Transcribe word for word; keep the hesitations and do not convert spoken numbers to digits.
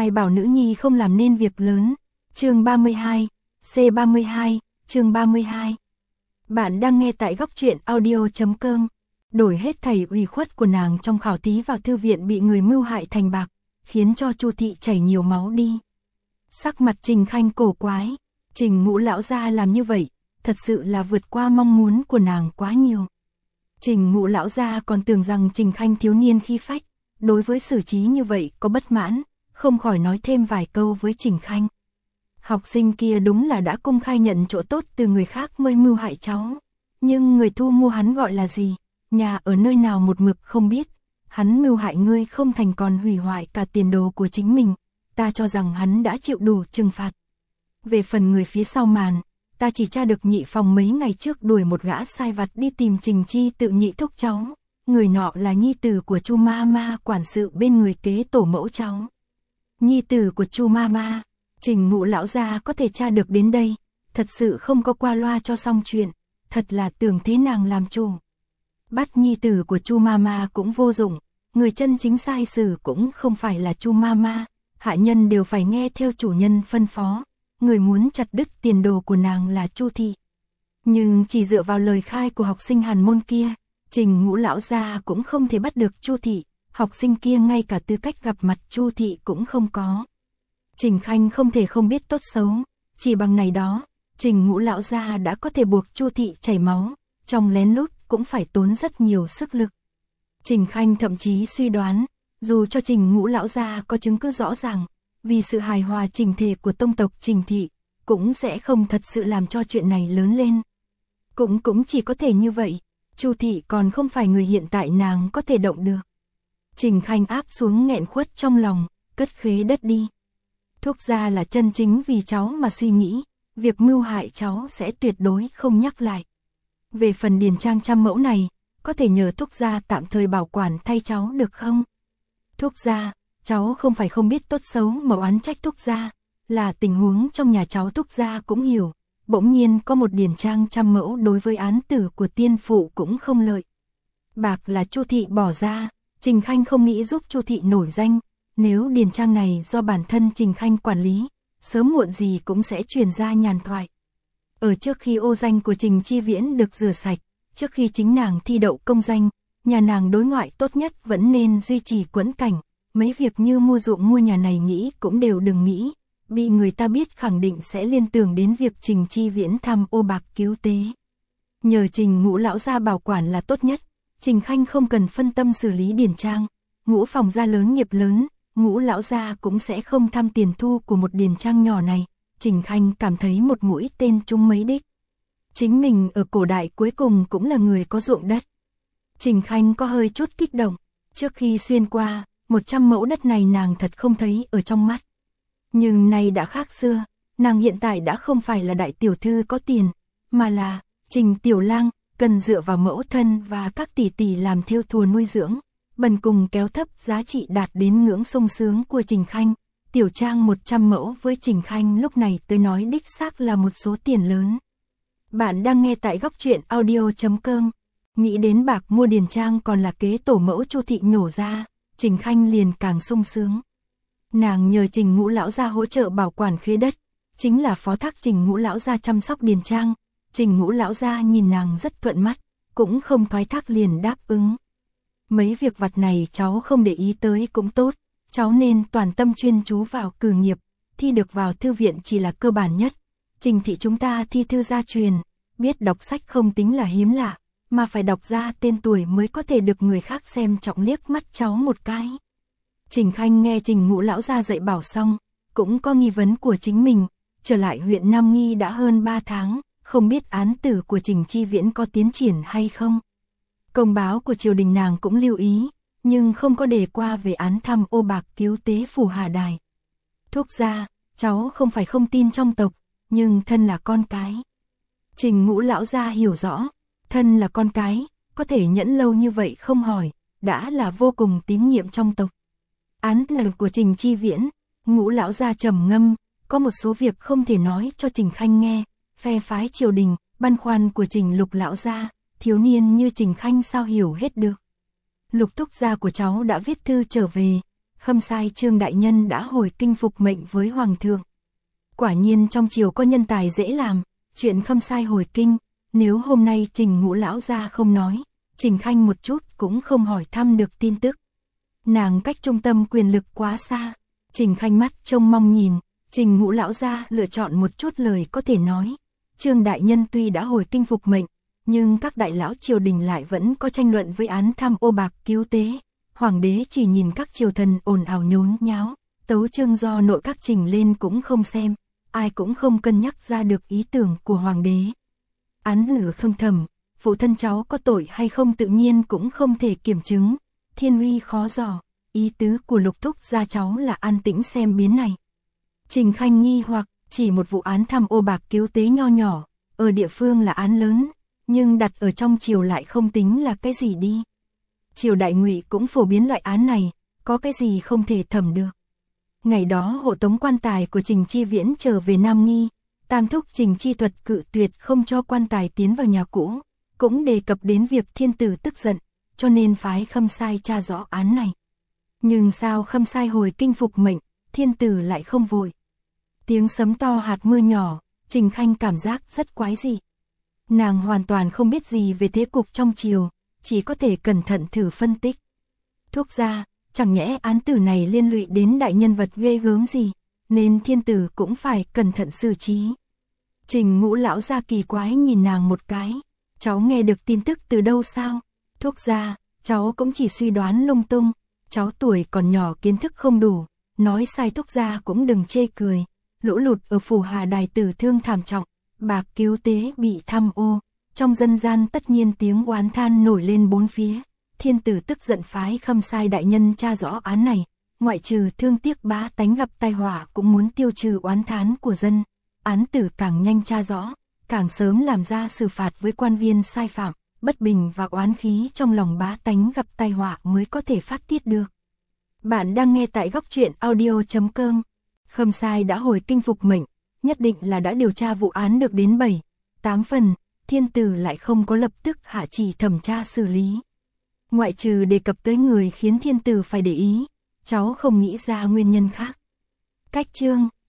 Ai bảo nữ nhi không làm nên việc lớn. Chương ba mươi hai, C ba mươi hai, chương ba mươi hai. Bạn đang nghe tại góc truyện audio chấm com. Đổi hết thảy ủy khuất của nàng trong khảo thí vào thư viện bị người mưu hại thành bạc, khiến cho Chu thị chảy nhiều máu đi. Sắc mặt Trình Khanh cổ quái, Trình Ngũ lão gia làm như vậy, thật sự là vượt qua mong muốn của nàng quá nhiều. Trình Ngũ lão gia còn tưởng rằng Trình Khanh thiếu niên khí phách, đối với xử trí như vậy có bất mãn, không khỏi nói thêm vài câu với Trình Khanh. Học sinh kia đúng là đã công khai nhận chỗ tốt từ người khác mới mưu hại cháu, nhưng người thu mua hắn gọi là gì, nhà ở nơi nào một mực không biết, hắn mưu hại ngươi không thành còn hủy hoại cả tiền đồ của chính mình, ta cho rằng hắn đã chịu đủ trừng phạt. Về phần người phía sau màn, ta chỉ tra được nhị phòng mấy ngày trước đuổi một gã sai vặt đi tìm Trình Chi tự nhị thúc cháu, người nọ là nhi tử của Chu ma ma quản sự bên người kế tổ mẫu cháu. Nhi tử của Chu ma ma, Trình Ngũ lão gia có thể tra được đến đây, thật sự không có qua loa cho xong chuyện, thật là tưởng thế nàng làm chủ. Bắt nhi tử của Chu ma ma cũng vô dụng, người chân chính sai xử cũng không phải là Chu ma ma, hạ nhân đều phải nghe theo chủ nhân phân phó, người muốn chặt đứt tiền đồ của nàng là Chu thị. Nhưng chỉ dựa vào lời khai của học sinh Hàn môn kia, Trình Ngũ lão gia cũng không thể bắt được Chu thị, học sinh kia ngay cả tư cách gặp mặt Chu thị cũng không có. Trình Khanh không thể không biết tốt xấu, chỉ bằng này đó, Trình Ngũ lão gia đã có thể buộc Chu thị chảy máu, trong lén lút cũng phải tốn rất nhiều sức lực. Trình Khanh thậm chí suy đoán, dù cho Trình Ngũ lão gia có chứng cứ rõ ràng, vì sự hài hòa chỉnh thể của tông tộc Trình thị, cũng sẽ không thật sự làm cho chuyện này lớn lên. Cũng cũng chỉ có thể như vậy, Chu thị còn không phải người hiện tại nàng có thể động được. Trình Khanh áp xuống nghẹn khuất trong lòng, cất khế đất đi. Thúc gia là chân chính vì cháu mà suy nghĩ, việc mưu hại cháu sẽ tuyệt đối không nhắc lại. Về phần điền trang trăm mẫu này, có thể nhờ thúc gia tạm thời bảo quản thay cháu được không? Thúc gia, cháu không phải không biết tốt xấu mà oán trách thúc gia, là tình huống trong nhà cháu thúc gia cũng hiểu, bỗng nhiên có một điền trang trăm mẫu đối với án tử của tiên phụ cũng không lợi. Bạc là Chu thị bỏ ra, Trình Khanh không nghĩ giúp Chu thị nổi danh, nếu điền trang này do bản thân Trình Khanh quản lý, sớm muộn gì cũng sẽ truyền ra nhàn thoại. Ở trước khi ô danh của Trình Chi Viễn được rửa sạch, trước khi chính nàng thi đậu công danh, nhà nàng đối ngoại tốt nhất vẫn nên duy trì quẫn cảnh, mấy việc như mua ruộng mua nhà này nghĩ cũng đều đừng nghĩ, bị người ta biết khẳng định sẽ liên tưởng đến việc Trình Chi Viễn thăm ô bạc cứu tế. Nhờ Trình Ngũ lão gia bảo quản là tốt nhất, Trình Khanh không cần phân tâm xử lý điền trang, Ngũ phòng gia lớn nghiệp lớn, Ngũ lão gia cũng sẽ không tham tiền thu của một điền trang nhỏ này. Trình Khanh cảm thấy một mũi tên trúng mấy đích. Chính mình ở cổ đại cuối cùng cũng là người có ruộng đất. Trình Khanh có hơi chút kích động, trước khi xuyên qua, một trăm mẫu đất này nàng thật không thấy ở trong mắt. Nhưng nay đã khác xưa, nàng hiện tại đã không phải là đại tiểu thư có tiền, mà là Trình tiểu lang, cần dựa vào mẫu thân và các tỷ tỷ làm thêu thùa nuôi dưỡng, bần cùng kéo thấp giá trị đạt đến ngưỡng sung sướng của Trình Khanh. Tiểu trang một trăm mẫu với Trình Khanh lúc này tới nói đích xác là một số tiền lớn. Bạn đang nghe tại góc truyện audio chấm com. Nghĩ đến bạc mua điền trang còn là kế tổ mẫu Chu thị nhổ ra, Trình Khanh liền càng sung sướng. Nàng nhờ Trình Ngũ lão gia hỗ trợ bảo quản khế đất, chính là phó thác Trình Ngũ lão gia chăm sóc điền trang. Trình Ngũ lão gia nhìn nàng rất thuận mắt, cũng không thoái thác liền đáp ứng. Mấy việc vặt này cháu không để ý tới cũng tốt. Cháu nên toàn tâm chuyên chú vào cử nghiệp, thi được vào thư viện chỉ là cơ bản nhất. Trình thị chúng ta thi thư gia truyền, biết đọc sách không tính là hiếm lạ, mà phải đọc ra tên tuổi mới có thể được người khác xem trọng liếc mắt cháu một cái. Trình Khanh nghe Trình Ngũ lão gia dạy bảo xong, cũng có nghi vấn của chính mình, trở lại huyện Nam Nghi đã hơn ba tháng, không biết án tử của Trình Chi Viễn có tiến triển hay không. Công báo của triều đình nàng cũng lưu ý, nhưng không có đề qua về án thăm ô bạc cứu tế phủ Hà Đài. Thúc gia, cháu không phải không tin trong tộc, nhưng thân là con cái. Trình Ngũ lão gia hiểu rõ, thân là con cái, có thể nhẫn lâu như vậy không hỏi, đã là vô cùng tín nhiệm trong tộc. Án lần của Trình Chi Viễn, Ngũ lão gia trầm ngâm, có một số việc không thể nói cho Trình Khanh nghe, phe phái triều đình, băn khoăn của Trình Lục lão gia, thiếu niên như Trình Khanh sao hiểu hết được. Lục thúc gia của cháu đã viết thư trở về, Khâm sai Trương đại nhân đã hồi kinh phục mệnh với hoàng thượng. Quả nhiên trong triều có nhân tài dễ làm, chuyện khâm sai hồi kinh, nếu hôm nay Trình Ngũ lão gia không nói, Trình Khanh một chút cũng không hỏi thăm được tin tức. Nàng cách trung tâm quyền lực quá xa, Trình Khanh mắt trông mong nhìn, Trình Ngũ lão gia lựa chọn một chút lời có thể nói. Trương đại nhân tuy đã hồi kinh phục mệnh, nhưng các đại lão triều đình lại vẫn có tranh luận với án tham ô bạc cứu tế. Hoàng đế chỉ nhìn các triều thần ồn ào nhốn nháo, tấu chương do nội các trình lên cũng không xem, ai cũng không cân nhắc ra được ý tưởng của hoàng đế. Án lửa không thẩm, phụ thân cháu có tội hay không tự nhiên cũng không thể kiểm chứng, thiên uy khó dò, ý tứ của Lục thúc gia cháu là an tĩnh xem biến này. Trình Khanh nghi hoặc, chỉ một vụ án tham ô bạc cứu tế nho nhỏ, ở địa phương là án lớn, nhưng đặt ở trong triều lại không tính là cái gì đi. Triều đại Ngụy cũng phổ biến loại án này, có cái gì không thể thẩm được. Ngày đó hộ tống quan tài của Trình Chi Viễn trở về Nam Nghi, tam thúc Trình Chi Thuật cự tuyệt không cho quan tài tiến vào nhà cũ, cũng đề cập đến việc thiên tử tức giận, cho nên phái khâm sai tra rõ án này. Nhưng sao khâm sai hồi kinh phục mệnh, thiên tử lại không vội. Tiếng sấm to hạt mưa nhỏ, Trình Khanh cảm giác rất quái dị. Nàng hoàn toàn không biết gì về thế cục trong triều, chỉ có thể cẩn thận thử phân tích. Thuốc ra, chẳng nhẽ án tử này liên lụy đến đại nhân vật ghê gớm gì, nên thiên tử cũng phải cẩn thận xử trí. Trình Ngũ lão gia kỳ quái nhìn nàng một cái, cháu nghe được tin tức từ đâu sao? Thuốc ra, cháu cũng chỉ suy đoán lung tung, cháu tuổi còn nhỏ kiến thức không đủ, nói sai thuốc ra cũng đừng chê cười. Lũ lụt ở Phù Hà Đài tử thương thảm trọng, bạc cứu tế bị tham ô, trong dân gian tất nhiên tiếng oán than nổi lên bốn phía. Thiên tử tức giận phái khâm sai đại nhân tra rõ án này, ngoại trừ thương tiếc bá tánh gặp tai họa cũng muốn tiêu trừ oán thán của dân. Án tử càng nhanh tra rõ, càng sớm làm ra xử phạt với quan viên sai phạm, bất bình và oán khí trong lòng bá tánh gặp tai họa mới có thể phát tiết được. Bạn đang nghe tại góc truyện audio chấm com. Khâm sai đã hồi kinh phục mệnh, nhất định là đã điều tra vụ án được đến bảy, tám phần, thiên tử lại không có lập tức hạ chỉ thẩm tra xử lý. Ngoại trừ đề cập tới người khiến thiên tử phải để ý, cháu không nghĩ ra nguyên nhân khác. Cách chương